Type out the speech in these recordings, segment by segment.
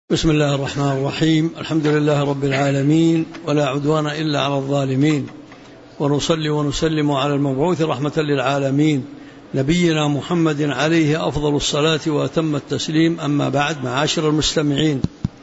بسم الله الرحمن الرحيم. الحمد لله رب العالمين، ولا عدوان إلا على الظالمين، ونصلي ونسلم على المبعوث رحمة للعالمين نبينا محمد عليه أفضل الصلاة وأتم التسليم. أما بعد، معاشر المستمعين،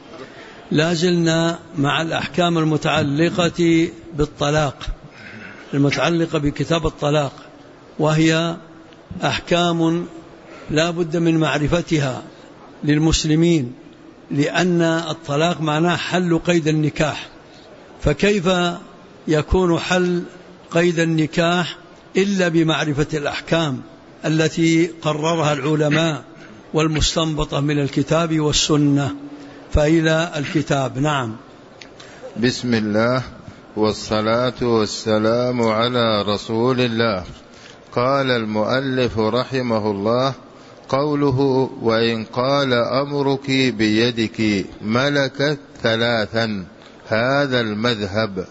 لازلنا مع الأحكام المتعلقة بالطلاق، المتعلقة بكتاب الطلاق، وهي أحكام لا بد من معرفتها للمسلمين، لأن الطلاق معناه حل قيد النكاح، فكيف يكون حل قيد النكاح إلا بمعرفة الأحكام التي قررها العلماء والمستنبطة من الكتاب والسنة؟ فإلى الكتاب. نعم. بسم الله والصلاة والسلام على رسول الله. قال المؤلف رحمه الله: قوله: وإن قال أمرك بيدك ملكت ثلاثا، هذا المذهب.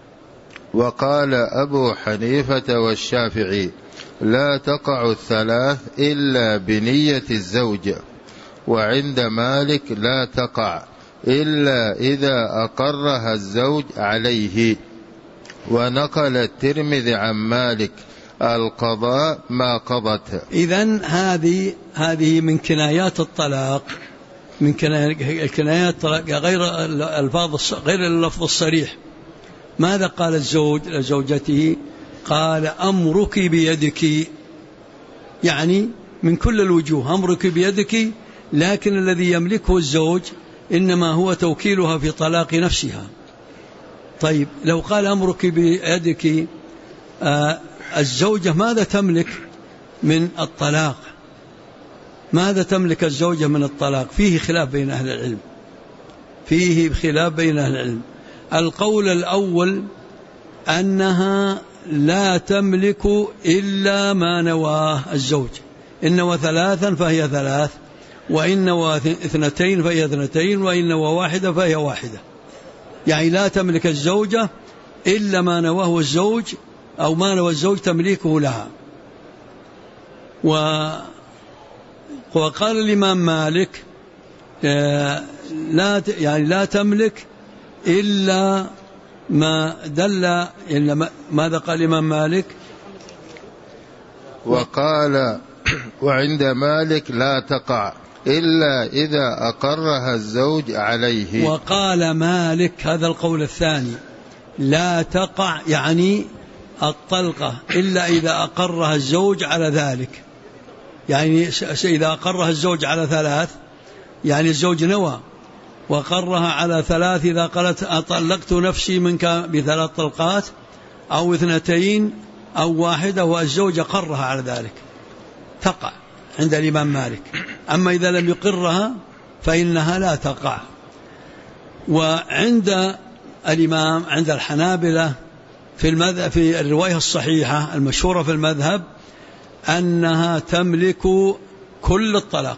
وقال أبو حنيفة والشافعي: لا تقع الثلاث إلا بنية الزوج. وعند مالك: لا تقع إلا إذا أقرها الزوج عليه. ونقل الترمذي عن مالك: القضاء ما قضت. إذن هذه من كنايات الطلاق، من كنايات الطلاق غير اللفظ الصريح. ماذا قال الزوج لزوجته؟ قال: أمرك بيدك، يعني من كل الوجوه أمرك بيدك، لكن الذي يملكه الزوج إنما هو توكيلها في طلاق نفسها. طيب، لو قال أمرك بيدك، الزوجة ماذا تملك من الطلاق؟ ماذا تملك الزوجة من الطلاق؟ فيه خلاف بين أهل العلم، فيه خلاف بين أهل العلم. القول الأول أنها لا تملك إلا ما نواه الزوج. إن نوى ثلاثا فهي ثلاث، وإن نوى اثنتين فهي اثنتين، وإن نوى واحدة فهي واحدة. يعني لا تملك الزوجة إلا ما نواه الزوج، أو ما نوى الزوج تمليكه لها. وقال الإمام مالك: لا تملك إلا ما دل. ماذا قال الإمام مالك؟ وقال: وعند مالك لا تقع إلا إذا أقرها الزوج عليه. وقال مالك هذا القول الثاني: لا تقع يعني الطلقة إلا إذا أقرها الزوج على ذلك. يعني إذا أقرها الزوج على ثلاث، يعني الزوج نوى وقرها على ثلاث، إذا قالت أطلقت نفسي منك بثلاث طلقات أو اثنتين أو واحدة والزوج قرها على ذلك، تقع عند الإمام مالك. أما إذا لم يقرها فإنها لا تقع. وعند الإمام، عند الحنابلة في الرواية الصحيحة المشهورة في المذهب، أنها تملك كل الطلاق،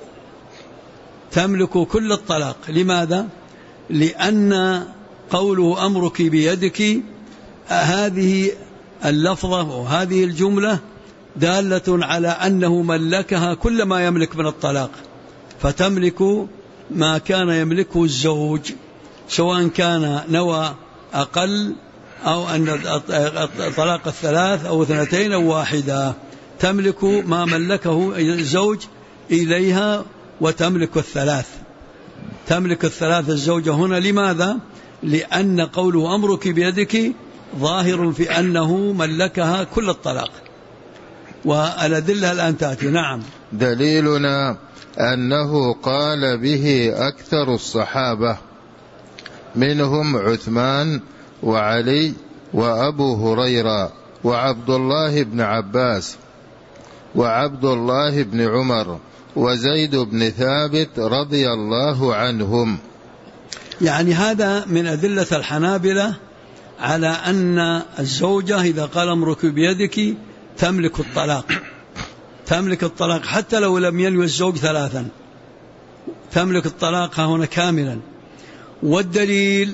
تملك كل الطلاق. لماذا؟ لأن قوله أمرك بيدك، هذه اللفظة وهذه الجملة دالة على أنه ملكها كل ما يملك من الطلاق، فتملك ما كان يملكه الزوج، سواء كان نوى أقل أو أن طلاق الثلاث أو اثنتين أو واحدة، تملك ما ملكه الزوج إليها، وتملك الثلاث، تملك الثلاث الزوجة هنا. لماذا؟ لأن قوله أمرك بيدك ظاهر في أنه ملكها كل الطلاق، والأدلة الآن تأتي. نعم. دليلنا أنه قال به أكثر الصحابة، منهم عثمان وعلي وأبو هريرة وعبد الله بن عباس وعبد الله بن عمر وزيد بن ثابت رضي الله عنهم. يعني هذا من أدلة الحنابلة على أن الزوجة إذا قال أمرك بيدك تملك الطلاق، تملك الطلاق حتى لو لم ينوي الزوج ثلاثا، تملك الطلاق هنا كاملا. والدليل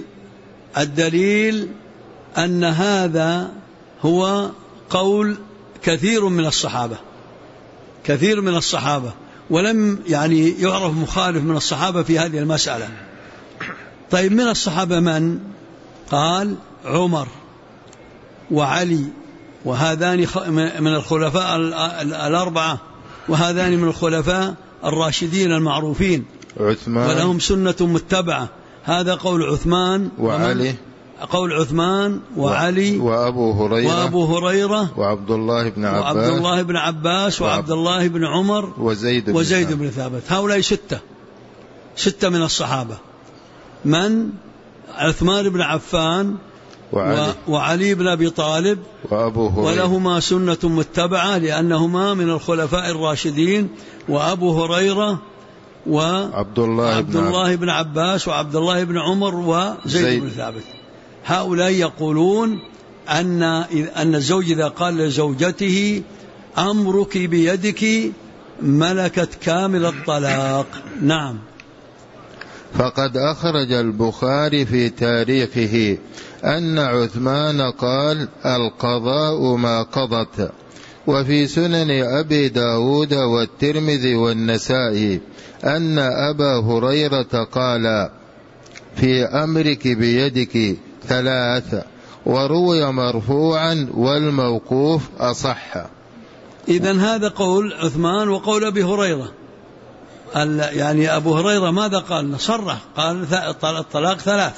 أن هذا هو قول كثير من الصحابة، كثير من الصحابة، ولم يعني يعرف مخالف من الصحابة في هذه المسألة. طيب من الصحابة من؟ قال عمر وعلي، وهذان من الخلفاء الأربعة، وهذان من الخلفاء الراشدين المعروفين، عثمان، ولهم سنة متبعة. هذا قول عثمان وعلي، قول عثمان وعلي وأبو هريرة وعبد الله بن عباس وعبد الله بن عمر وزيد بن ثابت. هؤلاء ستة من الصحابة. من؟ عثمان بن عفان وعلي بن أبي طالب وأبو هريرة، ولهما سنة متبعة لأنهما من الخلفاء الراشدين، وأبو هريرة وعبد الله بن عباس وعبد الله بن عمر وزيد بن ثابت. هؤلاء يقولون أن الزوج إذا قال لزوجته أمرك بيدك ملكت كامل الطلاق. نعم. فقد أخرج البخاري في تاريخه أن عثمان قال القضاء ما قضت، وفي سنن أبي داود والترمذي والنسائي أن أبا هريرة قال في أمرك بيدك 3، وروي مرفوعا والموقوف أصح. إذن هذا قول عثمان وقول أبي هريرة. يعني أبو هريرة ماذا قال؟ صرح قال الطلاق 3،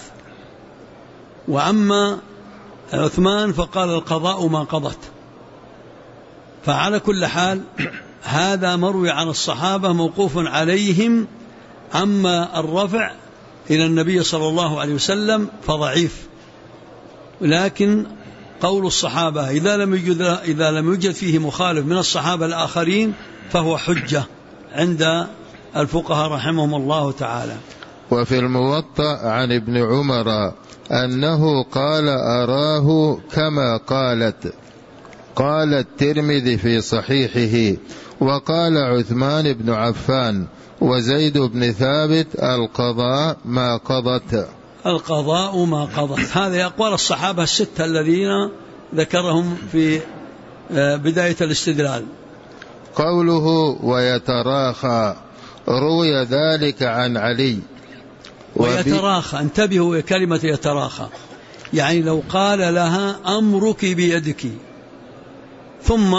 وأما عثمان فقال القضاء ما قضت. فعلى كل حال هذا مروي عن الصحابة موقوف عليهم، أما الرفع إلى النبي صلى الله عليه وسلم فضعيف. لكن قول الصحابة إذا لم يوجد فيه مخالف من الصحابة الآخرين فهو حجة عند الفقهاء رحمهم الله تعالى. وفي الموطأ عن ابن عمر أنه قال أراه كما قال الترمذي في صحيحه. وقال عثمان بن عفان وزيد بن ثابت القضاء ما قضت. القضاء ما قضت، هذا أقوال الصحابة الستة الذين ذكرهم في بداية الاستدلال. قوله ويتراخى روي ذلك عن علي. ويتراخى، انتبهوا كلمة يتراخى، يعني لو قال لها أمرك بيدك ثم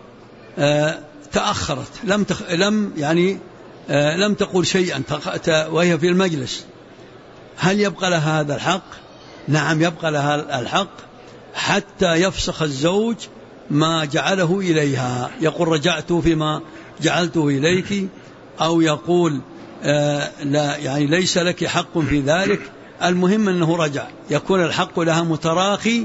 تأخرت لم تقول شيئا وهي في المجلس، هل يبقى لها هذا الحق؟ نعم يبقى لها الحق حتى يفسخ الزوج ما جعله إليها، يقول رجعت فيما جعلته إليك، أو يقول لا يعني ليس لك حق في ذلك. المهم أنه رجع، يكون الحق لها متراخي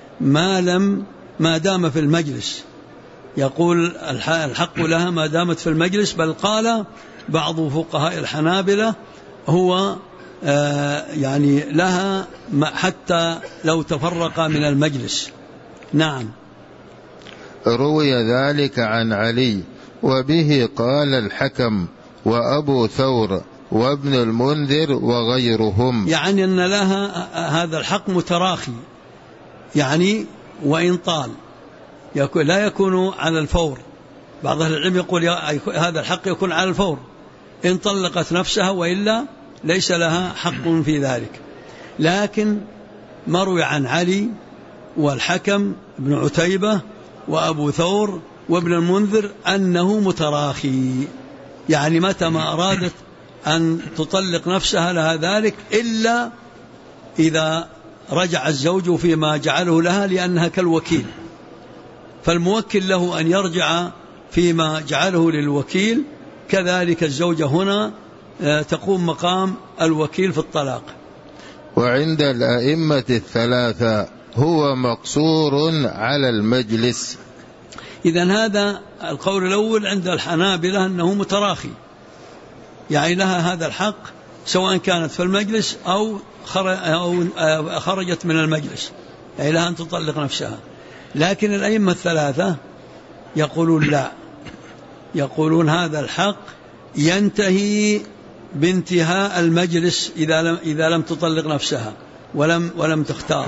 ما دام في المجلس. يقول الحق لها ما دامت في المجلس، بل قال بعض فقهاء الحنابلة هو يعني لها حتى لو تفرق من المجلس. نعم. روي ذلك عن علي، وبه قال الحكم وأبو ثور وابن المنذر وغيرهم، يعني أن لها هذا الحق متراخي، يعني وإن طال لا يكون على الفور. بعض أهل العلم يقول هذا الحق يكون على الفور إن طلقت نفسها، وإلا ليس لها حق في ذلك. لكن مروي عن علي والحكم بن عتيبة وأبو ثور وابن المنذر أنه متراخي، يعني متى ما أرادت أن تطلق نفسها لها ذلك، إلا إذا رجع الزوج فيما جعله لها، لأنها كالوكيل، فالموكل له أن يرجع فيما جعله للوكيل، كذلك الزوجة هنا تقوم مقام الوكيل في الطلاق. وعند الأئمة الثلاثة هو مقصور على المجلس. إذن هذا القول الأول عند الحنابلة أنه متراخي، يعني لها هذا الحق سواء كانت في المجلس أو خرجت من المجلس، يعني لها أن تطلق نفسها. لكن الأئمة الثلاثة يقولون لا، يقولون هذا الحق ينتهي بانتهاء المجلس إذا لم تطلق نفسها ولم تختار.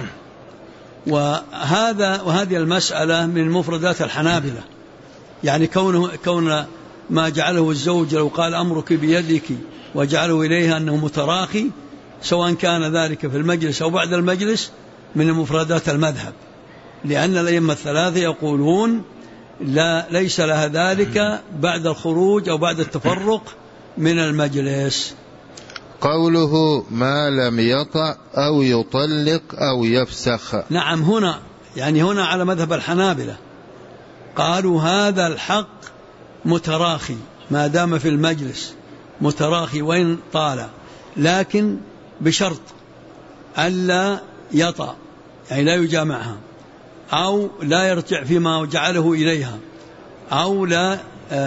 وهذه المسألة من مفردات الحنابلة، يعني كون ما جعله الزوج لو قال أمرك بيدك وجعله إليها أنه متراخي، سواء كان ذلك في المجلس أو بعد المجلس، من مفردات المذهب، لأن الأئمة الثلاثة يقولون ليس لها ذلك بعد الخروج أو بعد التفرق من المجلس. قوله ما لم يطع أو يطلق أو يفسخ. نعم، هنا يعني هنا على مذهب الحنابلة قالوا هذا الحق متراخي ما دام في المجلس، متراخي وإن طال، لكن بشرط ألا يطأ، يعني لا يجامعها، أو لا يرجع فيما جعله إليها، أو لا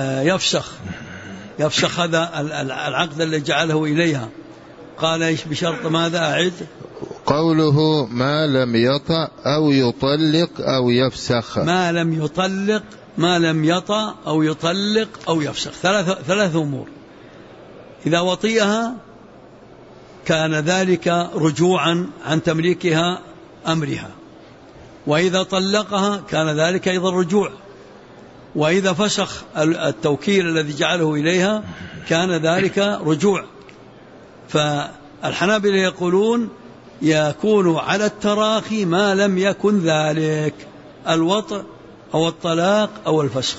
يفسخ هذا العقد الذي جعله إليها. قال إيش بشرط ماذا؟ أعد. قوله ما لم يطأ أو يطلق أو يفسخ. ما لم يطلق، ما لم يطأ أو يطلق أو يفسخ، ثلاث أمور. إذا وطئها كان ذلك رجوعا عن تمليكها أمرها، وإذا طلقها كان ذلك أيضا رجوع، وإذا فسخ التوكيل الذي جعله إليها كان ذلك رجوع. فالحنابلة يقولون يكون على التراخي ما لم يكن ذلك الوطء أو الطلاق أو الفسخ.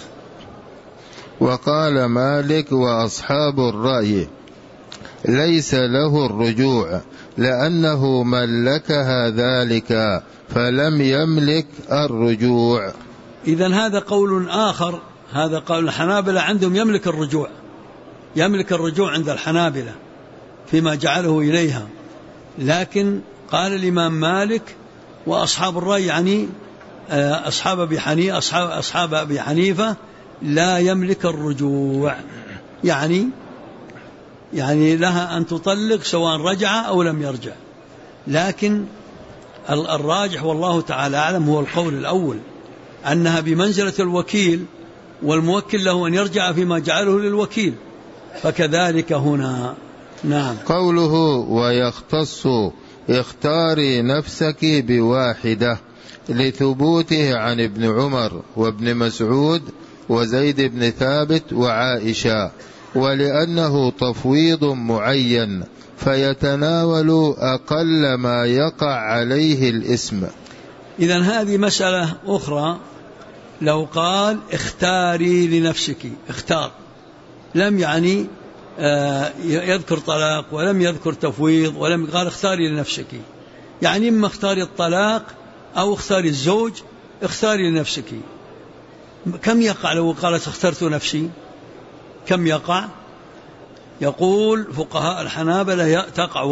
وقال مالك وأصحاب الرأي ليس له الرجوع لأنه ملكها ذلك فلم يملك الرجوع. إذن هذا قول آخر، هذا قول الحنابلة عندهم يملك الرجوع، يملك الرجوع عند الحنابلة فيما جعله إليها، لكن قال الإمام مالك وأصحاب الرأي يعني أصحاب أبي حنيفة لا يملك الرجوع، يعني لها أن تطلق سواء رجع أو لم يرجع. لكن الراجح والله تعالى أعلم هو القول الأول، أنها بمنزلة الوكيل، والموكل له أن يرجع فيما جعله للوكيل، فكذلك هنا. نعم. قوله ويختص اختاري نفسك بواحدة لثبوته عن ابن عمر وابن مسعود وزيد بن ثابت وعائشة، ولأنه تفويض معين فيتناول أقل ما يقع عليه الاسم. إذن هذه مسألة أخرى، لو قال اختاري لنفسك، اختار، لم يعني يذكر طلاق ولم يذكر تفويض ولم قال اختاري لنفسك، يعني إما اختاري الطلاق أو اختاري الزوج، اختاري لنفسك. كم يقع لو قالت اخترت نفسي؟ كم يقع؟ يقول فقهاء الحنابلة تقع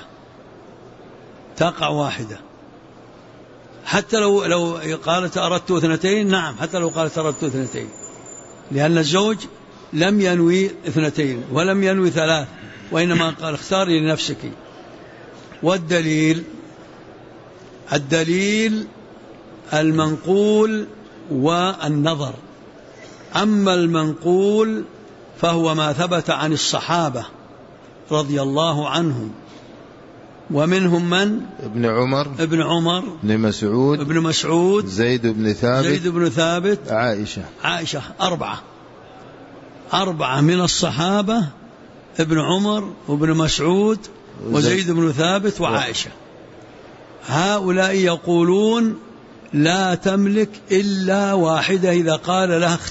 واحدة، حتى لو قالت أردت اثنتين، نعم حتى لو قالت أردت اثنتين، لأن الزوج لم ينوي اثنتين ولم ينوي ثلاث، وإنما قال اختاري لنفسك. والدليل المنقول والنظر. أما المنقول فهو ما ثبت عن الصحابة رضي الله عنهم، ومنهم من؟ ابن عمر ابن مسعود زيد بن ثابت عائشة، أربعة من الصحابة، ابن عمر وابن مسعود وزيد بن ثابت وعائشة. هؤلاء يقولون لا تملك إلا واحدة إذا قال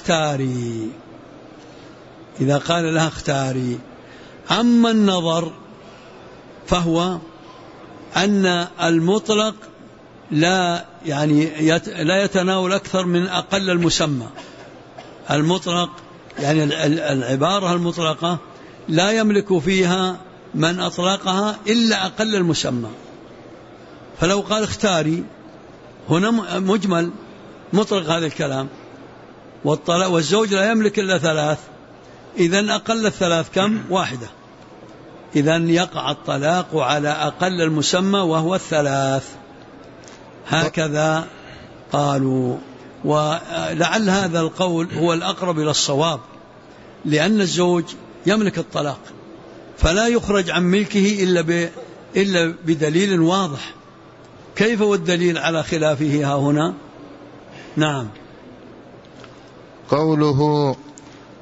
لها اختاري. أما النظر فهو أن المطلق لا يتناول أكثر من أقل المسمى. المطلق يعني العبارة المطلقة لا يملك فيها من أطلقها إلا أقل المسمى. فلو قال اختاري هنا مجمل مطلق هذا الكلام، والزوج لا يملك إلا ثلاث، إذن أقل الثلاث كم؟ واحدة، إذن يقع الطلاق على أقل المسمى وهو الثلاث. هكذا قالوا، ولعل هذا القول هو الأقرب إلى الصواب، لأن الزوج يملك الطلاق فلا يخرج عن ملكه إلا بدليل واضح. كيف والدليل على خلافه ها هنا؟ نعم. قوله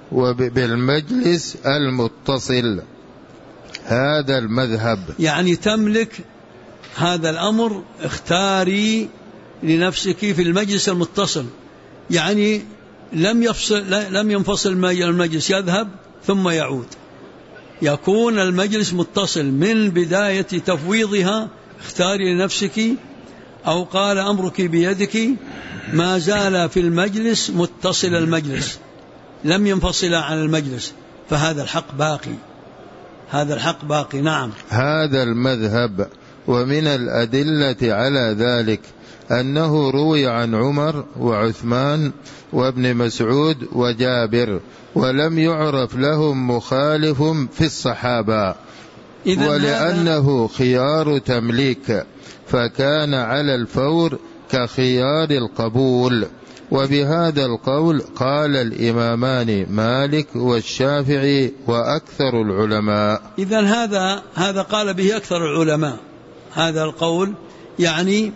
وبالمجلس المتصل. هذا المذهب يعني تملك هذا الأمر، اختاري لنفسك في المجلس المتصل، يعني لم ينفصل المجلس يذهب ثم يعود، يكون المجلس متصل من بداية تفويضها، اختاري لنفسك، أو قال أمرك بيدك، ما زال في المجلس متصل المجلس، لم ينفصل عن المجلس، فهذا الحق باقي، هذا الحق باقي. نعم. هذا المذهب. ومن الأدلة على ذلك أنه روي عن عمر وعثمان وابن مسعود وجابر، ولم يعرف لهم مخالف في الصحابة، ولأنه خيار تمليك فكان على الفور كخيار القبول. وبهذا القول قال الإمامان مالك والشافعي وأكثر العلماء. إذن هذا قال به أكثر العلماء، هذا القول يعني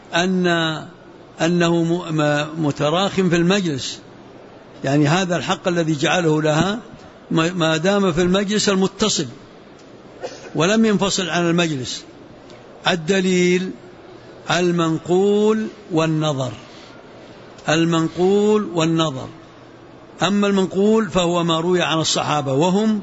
أنه متراخٍ في المجلس، يعني هذا الحق الذي جعله لها ما دام في المجلس المتصل ولم ينفصل عن المجلس. الدليل المنقول والنظر، المنقول والنظر. أما المنقول فهو ما روي عن الصحابة، وهم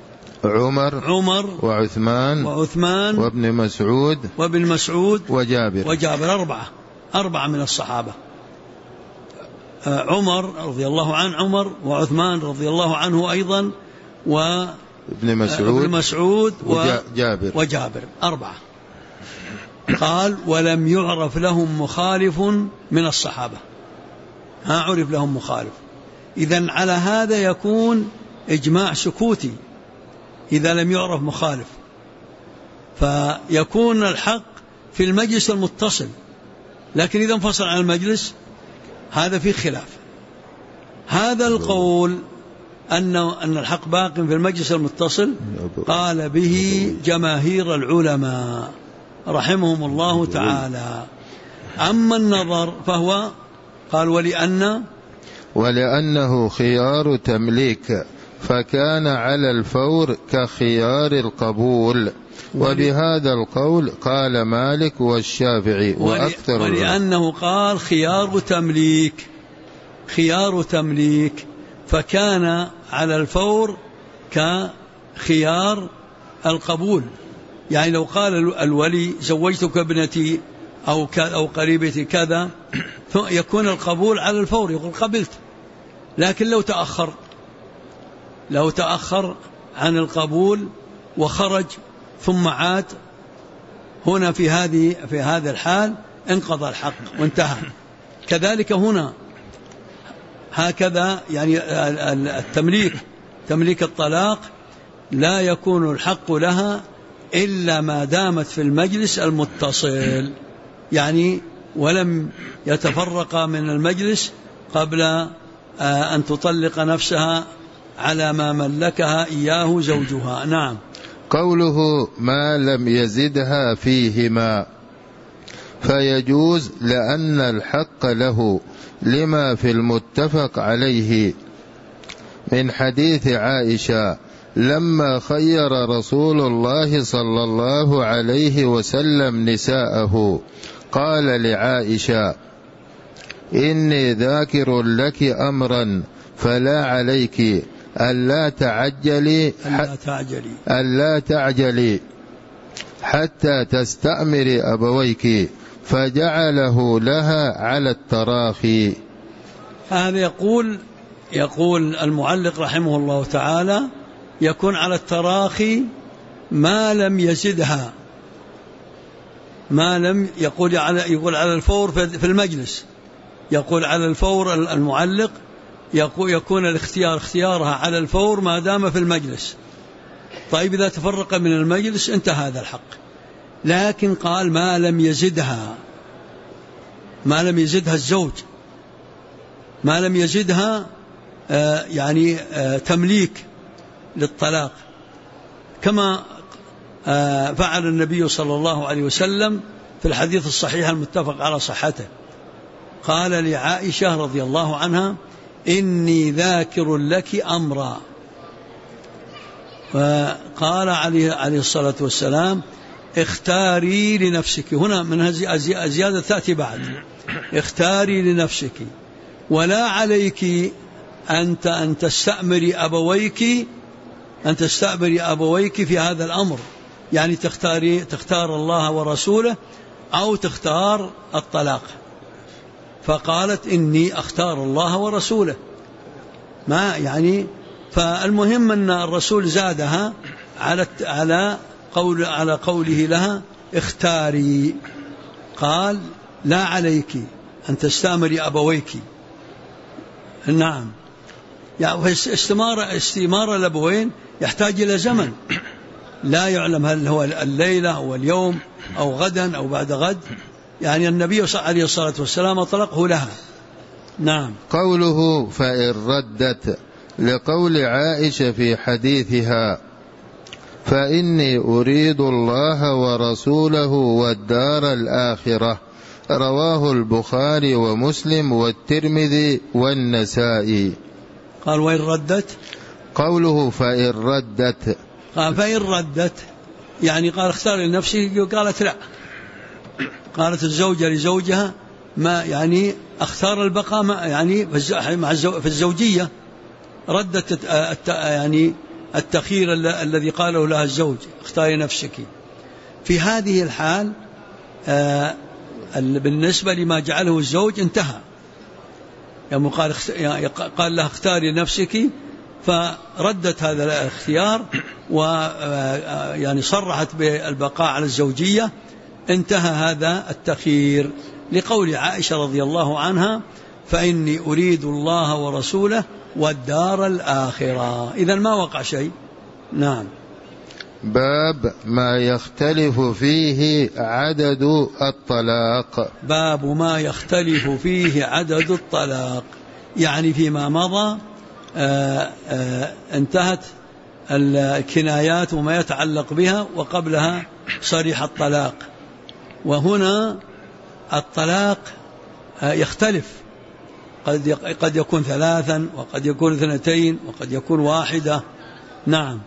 عمر وعثمان وابن مسعود وجابر، أربعة من الصحابة. عمر رضي الله عنه، عمر، وعثمان رضي الله عنه أيضا، وابن مسعود وجابر، أربعة. قال ولم يعرف لهم مخالف من الصحابة، ما عرف لهم مخالف. إذن على هذا يكون إجماع سكوتي إذا لم يعرف مخالف، فيكون الحق في المجلس المتصل، لكن إذا انفصل عن المجلس هذا فيه خلاف. هذا القول أن الحق باق في المجلس المتصل قال به جماهير العلماء رحمهم الله تعالى. أما النظر فهو قال ولأنه خيار تمليك فكان على الفور كخيار القبول. وبهذا القول قال مالك والشافعي وأكثر، ولأنه قال خيار تمليك فكان على الفور كخيار القبول. يعني لو قال الولي زوجتك ابنتي أو قريبتي كذا، يكون القبول على الفور، يقول قبلت. لكن لو تأخر عن القبول وخرج ثم عاد، هنا في هذا الحال انقضى الحق وانتهى. كذلك هنا هكذا، يعني تمليك الطلاق لا يكون الحق لها إلا ما دامت في المجلس المتصل، يعني ولم يتفرق من المجلس قبل أن تطلق نفسها على ما ملكها إياه زوجها. نعم. قوله ما لم يزدها فيهما فيجوز لأن الحق له لما في المتفق عليه من حديث عائشة لما خير رسول الله صلى الله عليه وسلم نساءه قال لعائشة إني ذاكر لك أمرا فلا عليك ألا تعجلي حتى تستأمري أبويك، فجعله لها على التراخي. هذا يقول المعلق رحمه الله تعالى يكون على التراخي ما لم يزدها، ما لم يقول على الفور في المجلس، يقول على الفور المعلق يكون اختيارها على الفور ما دام في المجلس. طيب إذا تفرق من المجلس انتهى هذا الحق. لكن قال ما لم يزدها الزوج، ما لم يزدها يعني تمليك للطلاق، كما فعل النبي صلى الله عليه وسلم في الحديث الصحيح المتفق على صحته. قال لعائشة رضي الله عنها إني ذاكر لك أمرا. فقال عليه الصلاة والسلام اختاري لنفسك. هنا من زيادة تأتي بعد، اختاري لنفسك ولا عليك أن تستأمري أبويك في هذا الأمر، يعني تختار الله ورسوله أو تختار الطلاق. فقالت إني أختار الله ورسوله، ما يعني. فالمهم أن الرسول زادها على قوله لها اختاري، قال لا عليك أن تستأمري أبويك. نعم، يعني استمارة الأبوين يحتاج إلى زمن، لا يعلم هل هو الليلة أو اليوم أو غدا أو بعد غد، يعني النبي عليه الصلاة والسلام أطلقه لها. نعم. قوله فإن ردت لقول عائشة في حديثها فإني أريد الله ورسوله والدار الآخرة، رواه البخاري ومسلم والترمذي والنسائي. قال وإن ردت، قوله فإن ردت، قال فإن ردت يعني قال اختار لنفسه، قالت لا، قالت الزوجة لزوجها ما يعني اختار البقاء يعني في الزوجية، ردت يعني التخيير الذي قاله لها الزوج اختاري نفسك. في هذه الحال بالنسبة لما جعله الزوج انتهى، يعني قال لها اختاري نفسك، فردت هذا الاختيار ويعني صرحت بالبقاء على الزوجية، انتهى هذا التخيير لقول عائشة رضي الله عنها فإني أريد الله ورسوله والدار الآخرة. إذن ما وقع شيء. نعم. باب ما يختلف فيه عدد الطلاق. باب ما يختلف فيه عدد الطلاق، يعني فيما مضى انتهت الكنايات وما يتعلق بها، وقبلها صريح الطلاق. وهنا الطلاق يختلف، قد يكون 3 وقد يكون 2 وقد يكون 1. نعم.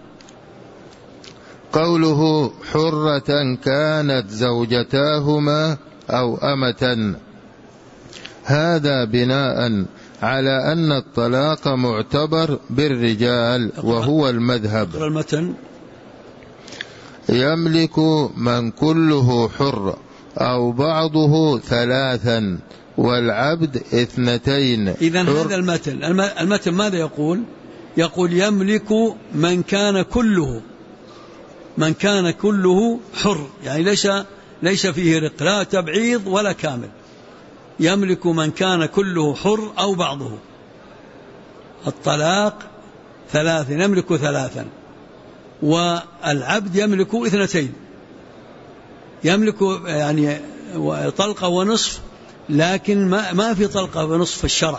قوله حرة كانت زوجتاهما أو أمة، هذا بناء على أن الطلاق معتبر بالرجال وهو المذهب. يملك من كله حر أو بعضه 3 والعبد 2. إذن هذا المتن ماذا يقول؟ يقول يملك من كان كله حر، يعني ليس فيه رق، لا تبعيض ولا كامل. يملك من كان كله حر أو بعضه. الطلاق 3، يملك 3، والعبد يملك 2. يملك يعني طلقة ونصف، لكن ما في طلقة ونصف في الشرع،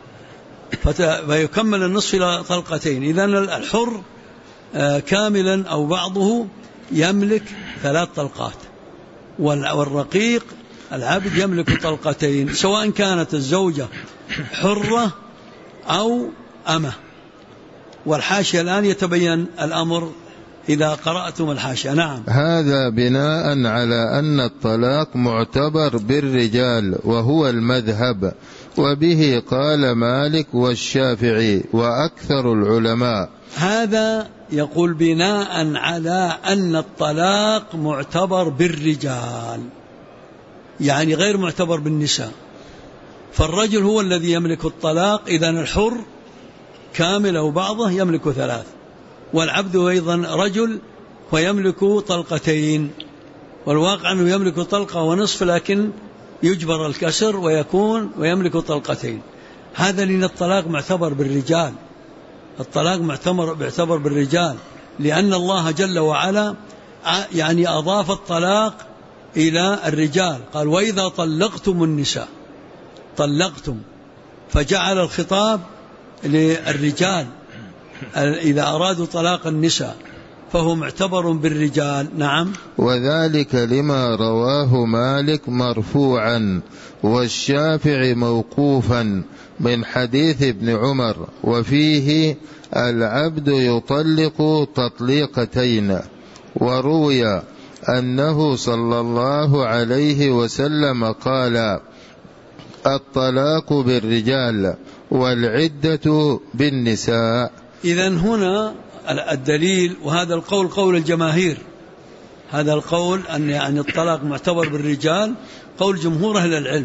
فيكمل النصف إلى 2. إذن الحر كاملا أو بعضه يملك 3 طلقات، والرقيق العبد يملك 2، سواء كانت الزوجة حرة أو أمة. والحاشية الآن يتبين الأمر إذا قرأتم الحاشية. نعم. هذا بناء على أن الطلاق معتبر بالرجال وهو المذهب، وبه قال مالك والشافعي وأكثر العلماء. هذا يقول بناء على أن الطلاق معتبر بالرجال، يعني غير معتبر بالنساء. فالرجل هو الذي يملك الطلاق، إذن الحر كامل أو بعضه يملك 3، والعبد أيضا رجل ويملك 2، والواقع أنه يملك طلقة ونصف، لكن يجبر الكسر ويملك 2. هذا لأن الطلاق معتبر بالرجال، الطلاق معتبر بالرجال، لأن الله جل وعلا يعني أضاف الطلاق إلى الرجال، قال وإذا طلقتم النساء، طلقتم، فجعل الخطاب للرجال إذا أرادوا طلاق النساء، فهو معتبر بالرجال. نعم. وذلك لما رواه مالك مرفوعا والشافعي موقوفا من حديث ابن عمر، وفيه العبد يطلق تطليقتين. وروي أنه صلى الله عليه وسلم قال: الطلاق بالرجال والعدة بالنساء. إذن هنا الدليل، وهذا القول قول الجماهير، هذا القول أن يعني الطلاق معتبر بالرجال قول جمهور أهل العلم،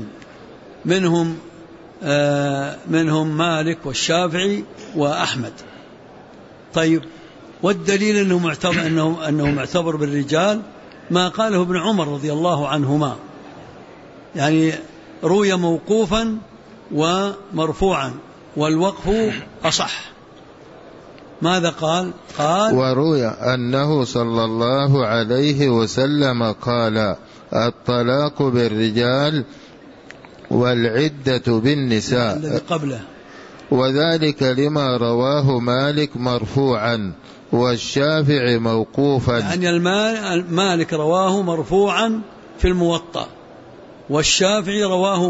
منهم مالك والشافعي وأحمد. طيب، والدليل أنه معتبر بالرجال ما قاله ابن عمر رضي الله عنهما، يعني روي موقوفا ومرفوعا، والوقف أصح. ماذا قال؟ وروي أنه صلى الله عليه وسلم قال: الطلاق بالرجال والعدة بالنساء الذي قبله، وذلك لما رواه مالك مرفوعا والشافعي موقوفا. يعني مالك رواه مرفوعا في الموطأ، والشافعي رواه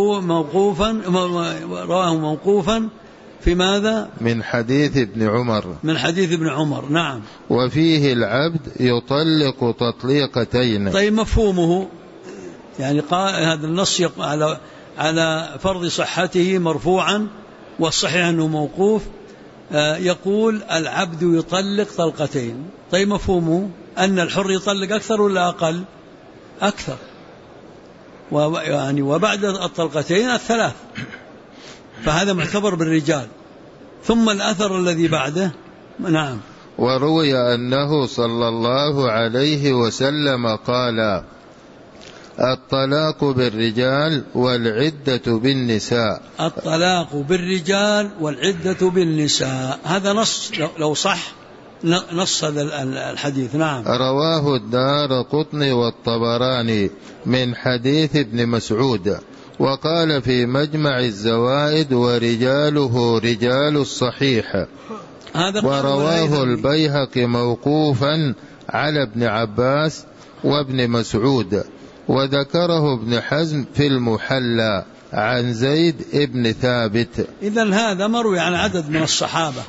موقوفا في ماذا؟ من حديث ابن عمر. من حديث ابن عمر. نعم. وفيه العبد يطلق تطليقتين. طيب، مفهومه يعني هذا النص على فرض صحته مرفوعا، والصحيح أنه موقوف. يقول العبد يطلق طلقتين. طيب، مفهومه أن الحر يطلق أكثر ولا أقل؟ أكثر، وبعد الطلقتين الثلاث، فهذا معتبر بالرجال. ثم الأثر الذي بعده. نعم. وروي أنه صلى الله عليه وسلم قال: الطلاق بالرجال والعدة بالنساء. الطلاق بالرجال والعدة بالنساء، هذا نص لو صح نص هذا الحديث. نعم. رواه الدارقطني والطبراني من حديث ابن مسعود، وقال في مجمع الزوائد: ورجاله رجال الصحيح. ورواه البيهقي موقوفا على ابن عباس وابن مسعود، وذكره ابن حزم في المحلى عن زيد ابن ثابت. إذن هذا مروي عن عدد من الصحابة،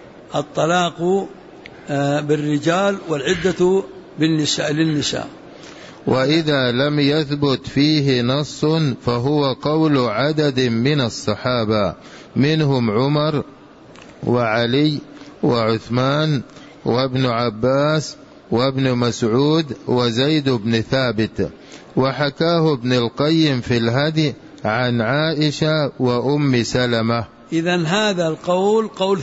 الطلاق بالرجال والعدة للنساء. وإذا لم يثبت فيه نص فهو قول عدد من الصحابة، منهم عمر وعلي وعثمان وابن عباس وابن مسعود وزيد بن ثابت. وحكاه ابن القيم في الهدي عن عائشة وأم سلمة. إذن هذا القول قول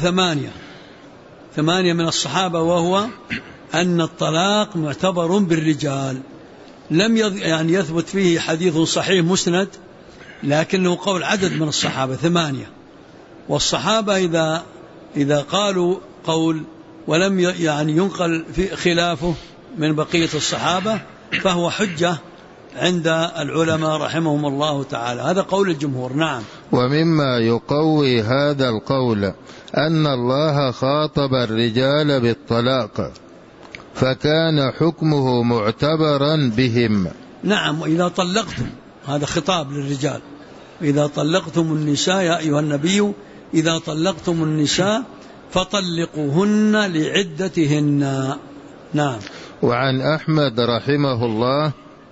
ثمانية من الصحابة، وهو أن الطلاق معتبر بالرجال. لم يثبت فيه حديث صحيح مسند، لكنه قول عدد من الصحابة 8. والصحابة إذا قالوا قول ولم ينقل في خلافه من بقية الصحابة فهو حجة عند العلماء رحمهم الله تعالى. هذا قول الجمهور. نعم. ومما يقوي هذا القول أن الله خاطب الرجال بالطلاق، فكان حكمه معتبرا بهم. نعم. وإذا طلقتم، هذا خطاب للرجال، إذا طلقتم النساء يا أيها النبي إذا طلقتم النساء فطلقوهن لعدتهن. نعم. وعن أحمد رحمه الله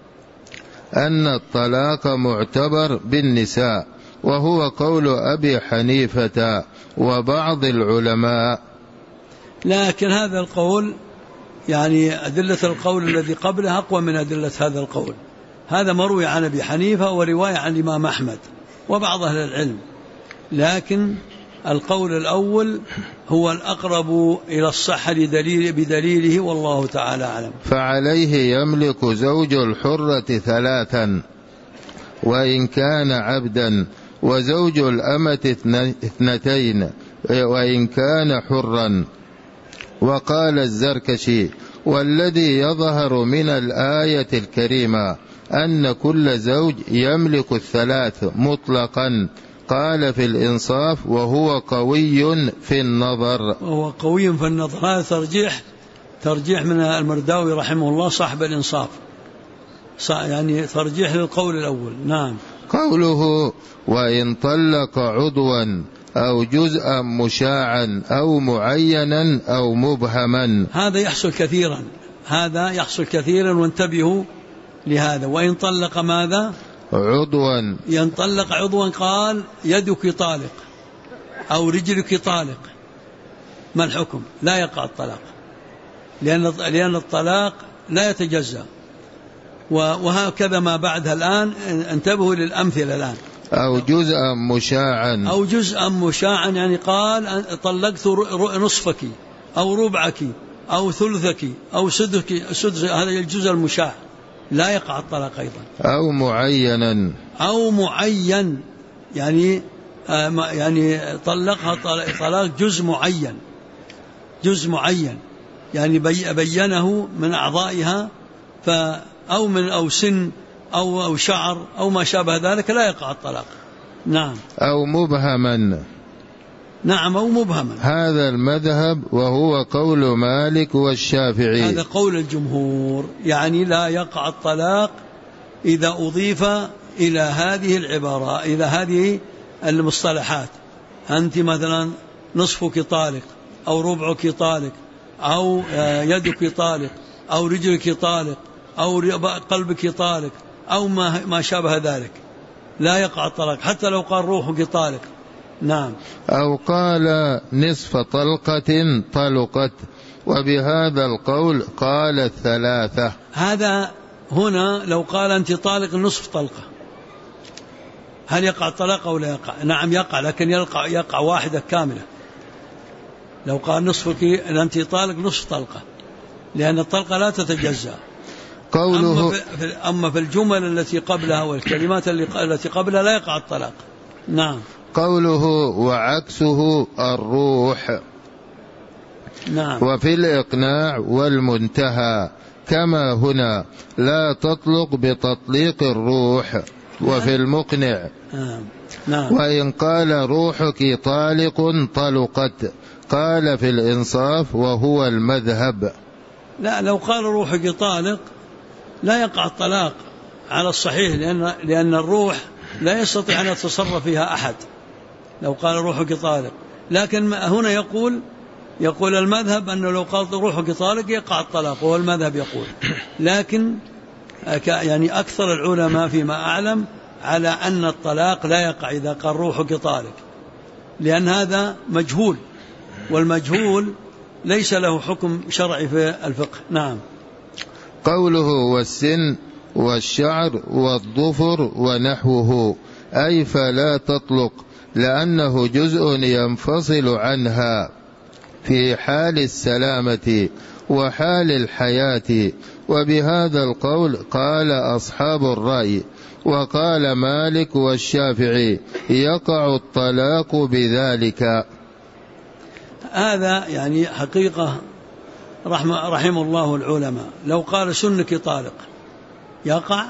أن الطلاق معتبر بالنساء، وهو قول أبي حنيفة وبعض العلماء. لكن هذا القول أدلة القول الذي قبله أقوى من أدلة هذا القول. هذا مروي عن أبي حنيفة ورواية عن الإمام أحمد وبعض أهل العلم، لكن القول الأول هو الأقرب إلى الصحة بدليله، والله تعالى أعلم. فعليه يملك زوج الحرة 3 وإن كان عبدا، وزوج الأمة 2 وإن كان حرا. وقال الزركشي: والذي يظهر من الآية الكريمة أن كل زوج يملك 3 مطلقا. قال في الإنصاف: وهو قوي في النظر. هذا ترجيح ترجيح من المرداوي رحمه الله صاحب الإنصاف، يعني ترجيح للقول الأول. نعم. قوله وإن طلق عضوا أو جزءا مشاعا أو معينا أو مبهما، هذا يحصل كثيرا، هذا يحصل كثيرا، وانتبهوا لهذا. وإن طلق ماذا؟ عضوا، ينطلق عضوا، قال يدك طالق أو رجلك طالق، ما الحكم؟ لا يقع الطلاق، لأن الطلاق لا يتجزأ. وهكذا ما بعدها الآن، انتبهوا للأمثلة الآن. أو جزءا مشاعا، أو جزءا مشاعا، يعني قال طلقت نصفك أو ربعك أو ثلثك أو سدسك، هذا الجزء المشاع، لا يقع الطلاق أيضا. أو معينا، أو معين، يعني طلقها طلاق جزء معين، جزء معين، يعني بينه من أعضائها، أو سن أو شعر أو ما شابه ذلك، لا يقع الطلاق. نعم. أو مبهما، نعم، أو مبهما. هذا المذهب وهو قول مالك والشافعي. هذا قول الجمهور، يعني لا يقع الطلاق إذا أضيف إلى هذه العبارة، إلى هذه المصطلحات. أنت مثلا نصفك طالق أو ربعك طالق أو يدك طالق أو رجلك طالق أو قلبك طالق أو ما شابه ذلك، لا يقع الطلاق حتى لو قال روحك طالق. نعم. أو قال نصف طلقة طلقت، وبهذا القول قال الثلاثة. هذا هنا لو قال أنت طالق نصف طلقة، هل يقع الطلاق أو لا يقع؟ نعم يقع، لكن يقع واحدة كاملة. لو قال نصفك أنت طالق نصف طلقة، لأن الطلقة لا تتجزأ. قوله أما في الجمل التي قبلها والكلمات التي قبلها لا يقع الطلاق. نعم. قوله وعكسه الروح. نعم. وفي الإقناع والمنتهى كما هنا لا تطلق بتطليق الروح. وفي المقنع نعم. وإن قال روحك طالق طلقت، قال في الإنصاف وهو المذهب. لا، لو قال روحك طالق لا يقع الطلاق على الصحيح، لأن الروح لا يستطيع أن يتصرف فيها أحد لو قال روحك طالق. لكن هنا يقول المذهب أنه لو قال روحك طالق يقع الطلاق، وهو المذهب يقول. لكن يعني أكثر العلماء فيما أعلم على أن الطلاق لا يقع إذا قال روحك طالق، لأن هذا مجهول، والمجهول ليس له حكم شرعي في الفقه. نعم. قوله والسن والشعر والظفر ونحوه، أي فلا تطلق، لأنه جزء ينفصل عنها في حال السلامة وحال الحياة. وبهذا القول قال أصحاب الرأي، وقال مالك والشافعي يقع الطلاق بذلك. هذا يعني حقيقة رحم الله العلماء. لو قال سنك طالق يقع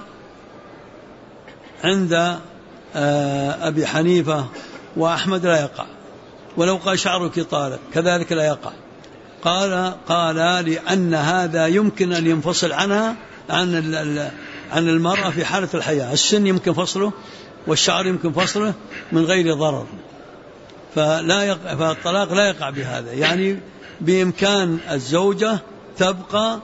عند أبي حنيفة وأحمد لا يقع، ولو قال شعرك طالق كذلك لا يقع. قال لأن هذا يمكن أن ينفصل عنها عن المرأة في حالة الحياة. السن يمكن فصله والشعر يمكن فصله من غير ضرر، فالطلاق لا يقع بهذا. يعني بإمكان الزوجة تبقى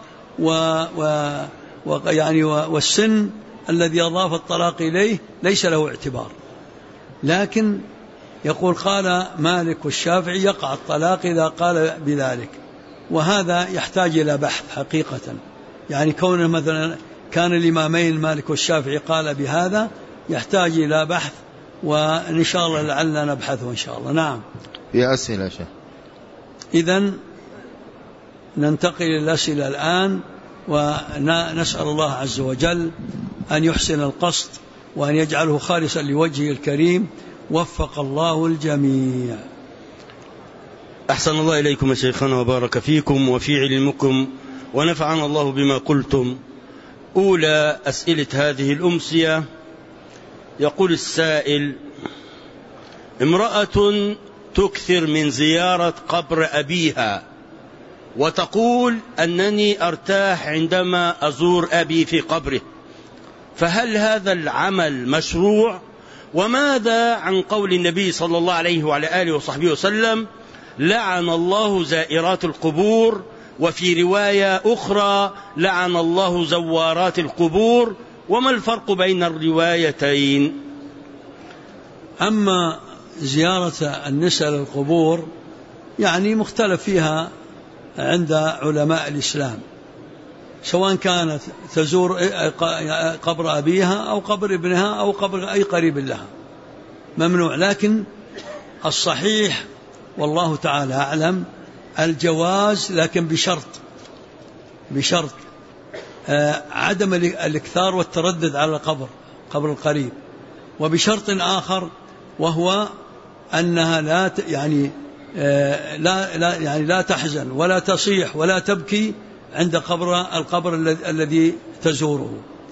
والسن الذي أضاف الطلاق إليه ليس له اعتبار. لكن يقول قال مالك والشافعي يقع الطلاق إذا قال بذلك، وهذا يحتاج إلى بحث حقيقة. يعني كونه مثلا كان الإمامين مالك والشافعي قال بهذا يحتاج إلى بحث، وإن شاء الله لعلنا نبحثه إن شاء الله. نعم. في أسئلة شيخ؟ إذن ننتقل إلى الأسئلة الآن، ونسأل الله عز وجل أن يحسن القصد وأن يجعله خالصا لوجهه الكريم. وفق الله الجميع. أحسن الله إليكم يا شيخنا وبارك فيكم وفي علمكم ونفعنا الله بما قلتم. أولى أسئلة هذه الأمسية، يقول السائل: امرأة تكثر من زيارة قبر أبيها وتقول أنني أرتاح عندما أزور أبي في قبره، فهل هذا العمل مشروع؟ وماذا عن قول النبي صلى الله عليه وعلى آله وصحبه وسلم: لعن الله زائرات القبور، وفي رواية أخرى: لعن الله زوارات القبور؟ وما الفرق بين الروايتين؟ أما زيارة النساء للقبور يعني مختلف فيها عند علماء الإسلام، سواء كانت تزور قبر أبيها أو قبر ابنها أو قبر أي قريب لها، ممنوع. لكن الصحيح والله تعالى أعلم الجواز، لكن بشرط عدم الإكثار والتردد على قبر القريب، وبشرط آخر وهو أنها لا تحزن ولا تصيح ولا تبكي عند القبر الذي تزوره،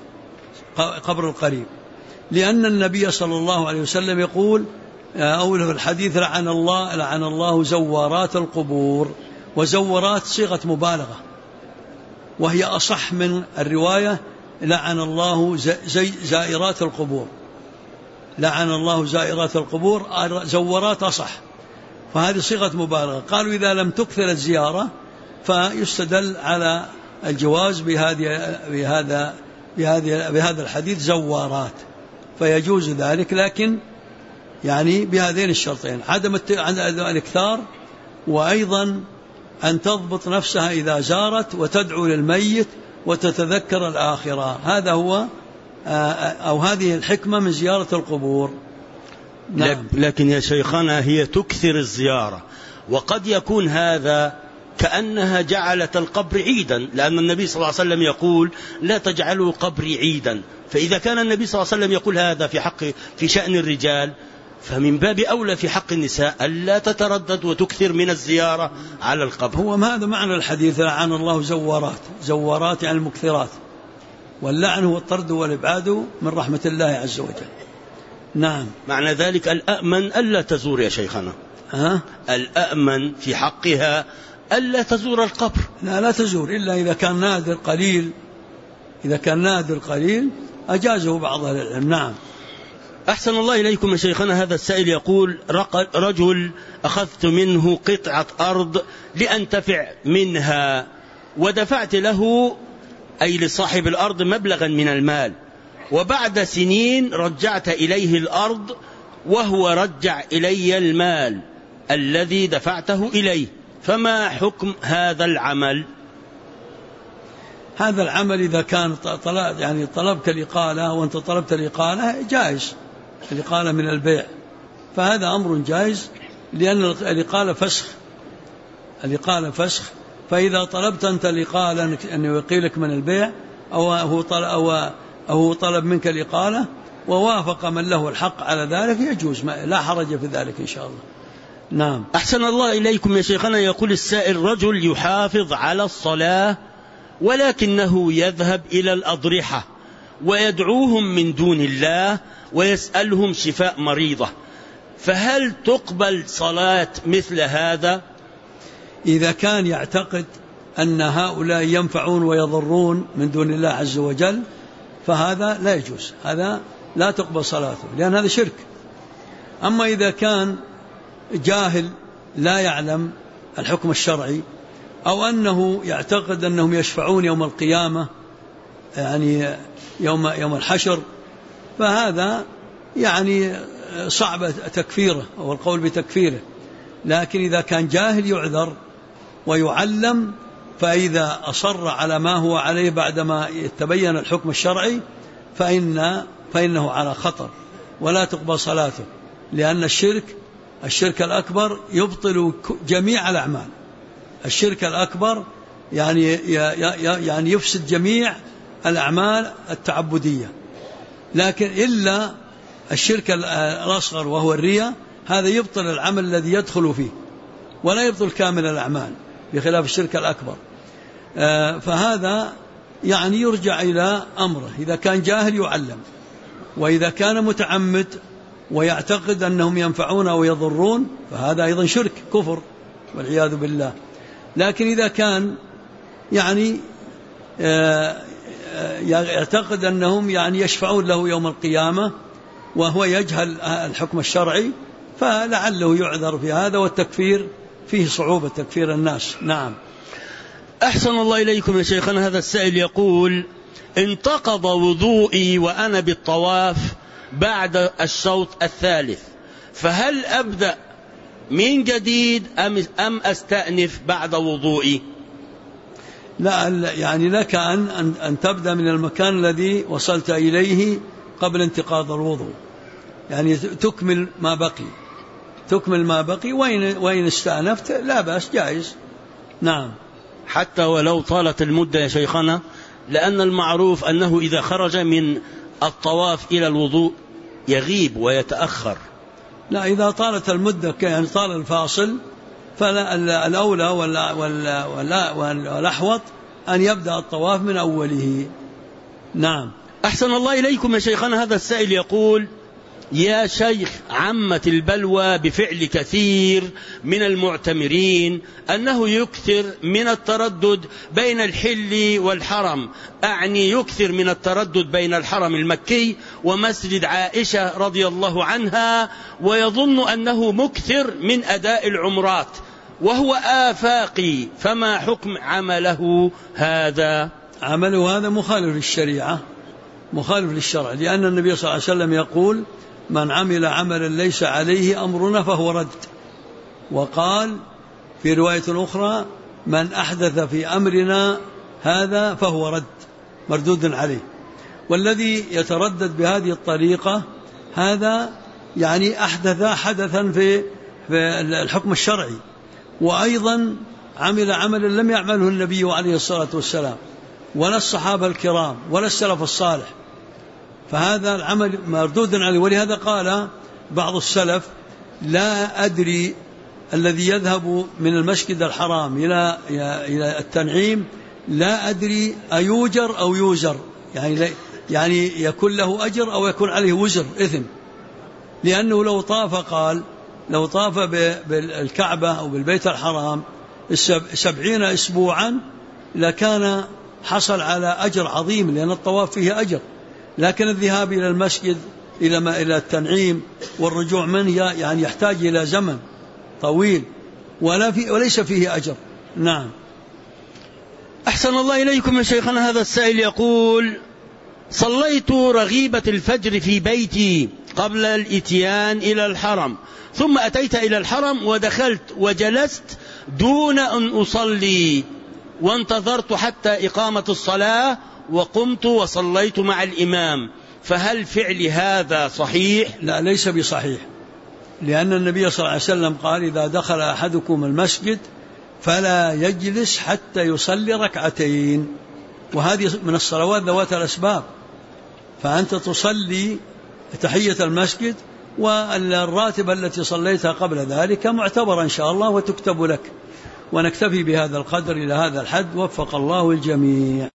قبر القريب، لأن النبي صلى الله عليه وسلم يقول أو في الحديث: لعن الله زوارات القبور. وزورات صيغة مبالغة، وهي أصح من الرواية لعن الله زائرات القبور. لعن الله زائرات القبور، زورات أصح، فهذه صيغة مبالغة. قالوا إذا لم تكثر الزيارة فيستدل على الجواز بهذا الحديث زوارات، فيجوز ذلك، لكن يعني بهذين الشرطين: عدم الإكثار، وأيضا أن تضبط نفسها إذا زارت وتدعو للميت وتتذكر الآخرة. هذا هو أو هذه الحكمة من زيارة القبور. نعم. لكن يا شيخنا هي تكثر الزيارة، وقد يكون هذا كأنها جعلت القبر عيدا، لأن النبي صلى الله عليه وسلم يقول: لا تجعلوا قبري عيدا. فإذا كان النبي صلى الله عليه وسلم يقول هذا في شأن الرجال، فمن باب أولى في حق النساء ألا تتردد وتكثر من الزيارة على القبر. هو هذا معنى الحديث: لعن الله زوارات يعني المكثرات، واللعن هو الطرد والإبعاد من رحمة الله عز وجل. نعم. معنى ذلك الأأمن ألا تزور يا شيخنا. الأأمن في حقها ألا تزور القبر. لا تزور إلا إذا كان نادر قليل. إذا كان نادر قليل أجازه بعض أهل العلم. نعم. أحسن الله إليكم يا شيخنا. هذا السائل يقول: رجل أخذت منه قطعة أرض لأنتفع منها، ودفعت له أي لصاحب الأرض مبلغا من المال، وبعد سنين رجعت إليه الأرض وهو رجع إلي المال الذي دفعته إليه، فما حكم هذا العمل؟ هذا العمل إذا كان طلبت الإقالة وأنت طلبت الإقالة جائز، الإقالة من البيع، فهذا أمر جائز، لأن الإقالة فسخ. فإذا طلبت أنت الإقالة أنه يقيلك من البيع أو هو طلب منك الإقالة ووافق من له الحق على ذلك يجوز، لا حرج في ذلك إن شاء الله. نعم. أحسن الله إليكم يا شيخنا. يقول السائل: رجل يحافظ على الصلاة ولكنه يذهب إلى الأضرحة ويدعوهم من دون الله ويسألهم شفاء مريضة، فهل تقبل صلاة مثل هذا؟ إذا كان يعتقد أن هؤلاء ينفعون ويضرون من دون الله عز وجل فهذا لا يجوز، هذا لا تقبل صلاته، لأن هذا شرك. أما إذا كان جاهل لا يعلم الحكم الشرعي، أو أنه يعتقد أنهم يشفعون يوم القيامة، يعني يوم الحشر، فهذا يعني صعب تكفيره أو القول بتكفيره. لكن إذا كان جاهل يعذر ويعلم، فإذا أصر على ما هو عليه بعدما يتبين الحكم الشرعي فإنه على خطر ولا تقبل صلاته، لأن الشرك الأكبر يبطل جميع الأعمال. الشرك الأكبر يعني يفسد جميع الأعمال التعبدية، لكن إلا الشرك الأصغر وهو الرياء، هذا يبطل العمل الذي يدخل فيه ولا يبطل كامل الأعمال بخلاف الشرك الأكبر. فهذا يعني يرجع إلى أمره، إذا كان جاهل يعلم، وإذا كان متعمد ويعتقد أنهم ينفعون أو يضرون فهذا أيضا شرك كفر والعياذ بالله. لكن إذا كان يعني يعتقد أنهم يعني يشفعون له يوم القيامة وهو يجهل الحكم الشرعي فلعله يعذر في هذا، والتكفير فيه صعوبة تكفير الناس. نعم. أحسن الله إليكم يا شيخنا. هذا السائل يقول: انتقض وضوئي وأنا بالطواف بعد الشوط الثالث، فهل أبدأ من جديد أم أستأنف بعد وضوئي؟ لا، يعني لك أن تبدأ من المكان الذي وصلت إليه قبل انتقاض الوضوء، يعني تكمل ما بقي، وإن استأنفت لا بأس، جائز. نعم. حتى ولو طالت المدة يا شيخنا، لأن المعروف أنه إذا خرج من الطواف إلى الوضوء يغيب ويتأخر. لا، إذا طالت المدة يعني طال الفاصل فالأولى والأحوط أن يبدأ الطواف من أوله. نعم. أحسن الله إليكم يا شيخنا. هذا السائل يقول: يا شيخ، عمت البلوى بفعل كثير من المعتمرين أنه يكثر من التردد بين الحل والحرم، أعني يكثر من التردد بين الحرم المكي ومسجد عائشة رضي الله عنها، ويظن أنه مكثر من أداء العمرات وهو آفاقي، فما حكم عمله هذا؟ عمله هذا مخالف للشريعة، مخالف للشرع، لأن النبي صلى الله عليه وسلم يقول: من عمل عملا ليس عليه أمرنا فهو رد. وقال في رواية أخرى: من أحدث في أمرنا هذا فهو رد، مردود عليه. والذي يتردد بهذه الطريقة هذا يعني أحدث حدثا في الحكم الشرعي، وأيضا عمل عملا لم يعمله النبي عليه الصلاة والسلام ولا الصحابة الكرام ولا السلف الصالح، فهذا العمل مردود عليه. ولهذا قال بعض السلف: لا أدري الذي يذهب من المسجد الحرام إلى التنعيم لا أدري أيوجر أو يوزر، يعني يكون له أجر أو يكون عليه وزر إثم، لأنه لو طاف بالكعبة أو بالبيت الحرام 70 أسبوعا لكان حصل على أجر عظيم، لأن الطواف فيه أجر. لكن الذهاب إلى المسجد إلى التنعيم والرجوع منه يعني يحتاج إلى زمن طويل وليس فيه أجر. نعم. أحسن الله إليكم يا شيخنا. هذا السائل يقول: صليت رغيبة الفجر في بيتي قبل الإتيان إلى الحرم، ثم أتيت إلى الحرم ودخلت وجلست دون أن أصلي، وانتظرت حتى إقامة الصلاة وقمت وصليت مع الإمام، فهل فعلي هذا صحيح؟ لا، ليس بصحيح، لأن النبي صلى الله عليه وسلم قال: إذا دخل أحدكم المسجد فلا يجلس حتى يصلي ركعتين، وهذه من الصلوات ذوات الأسباب، فأنت تصلي تحية المسجد، والراتبة التي صليتها قبل ذلك معتبرة إن شاء الله وتكتب لك. ونكتفي بهذا القدر إلى هذا الحد، وفق الله الجميع.